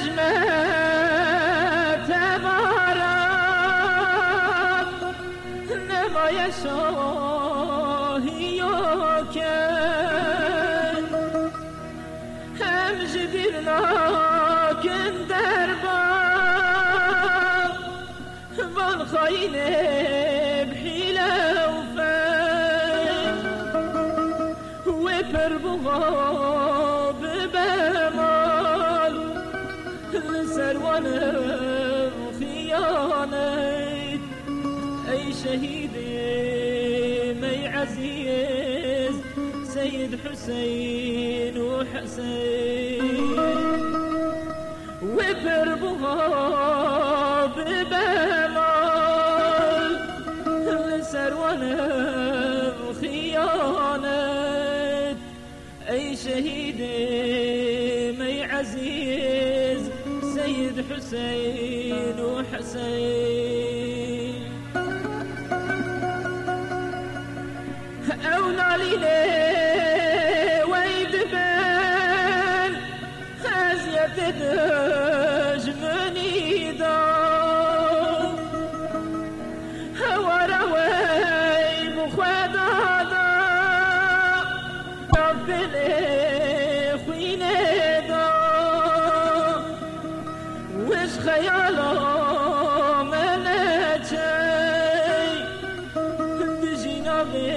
شاهی و کن هم جدیر ناکن در باب والخاین بحیله و فن و پر بغاب بمال لسروان خیانت ای شهیدی مي عزيز سيد حسين وحسين وبربها ببمال لسروانه وخيانة أي شهيدي مي عزيز سيد حسين وحسين أونا ليلي ويدبن خازية دجمني دار هوا روي مخوادادا ربني خويني دا وش خيالا مناتي بجينا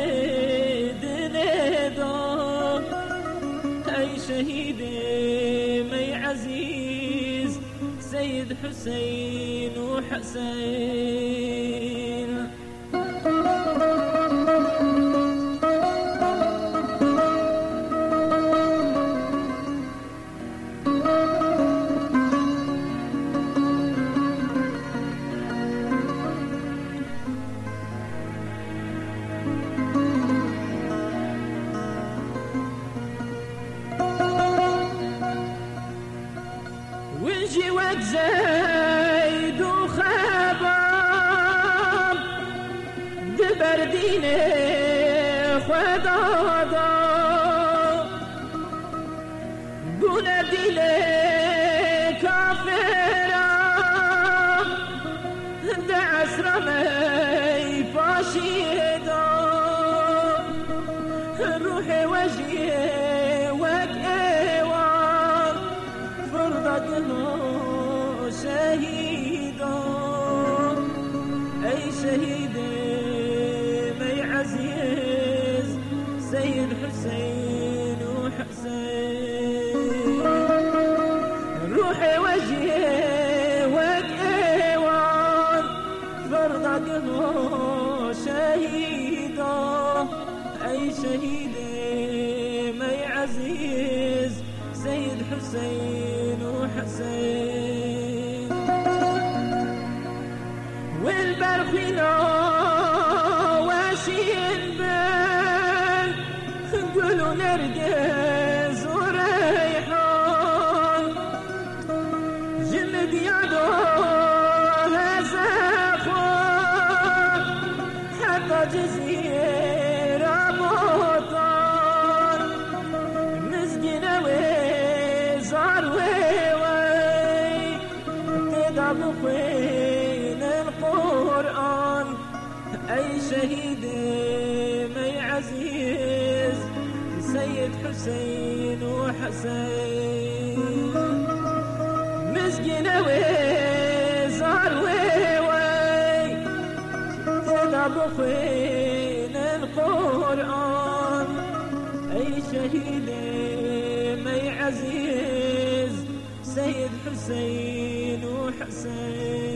شهيدي مي عزيز سيد حسين وحسين جوات زيد وخباب دبرديني خدادا قولا ديلي كافرا دعس رمي فاشيدا روحي وجهي وكيوان فرضك شهيدا أي شهيدي مي عزيز سيد حسين وحسين روحي وجهي وكيوان فرضك شهيدا أي شهيدي مي عزيز سيد حسين وحسين والبرخينا واشين بال قولوا نرجز وريحان جمد يدو هذا خوان حتى جزيرة بطان مسكينة وزار ويوي تدعب خوين القرآن أي شهيدي مي عزيز سيد حسين وحسين مسكينة وزار ويوي تدعب خوين القرآن أي شهيدي مي عزيز سيد حسين وحسين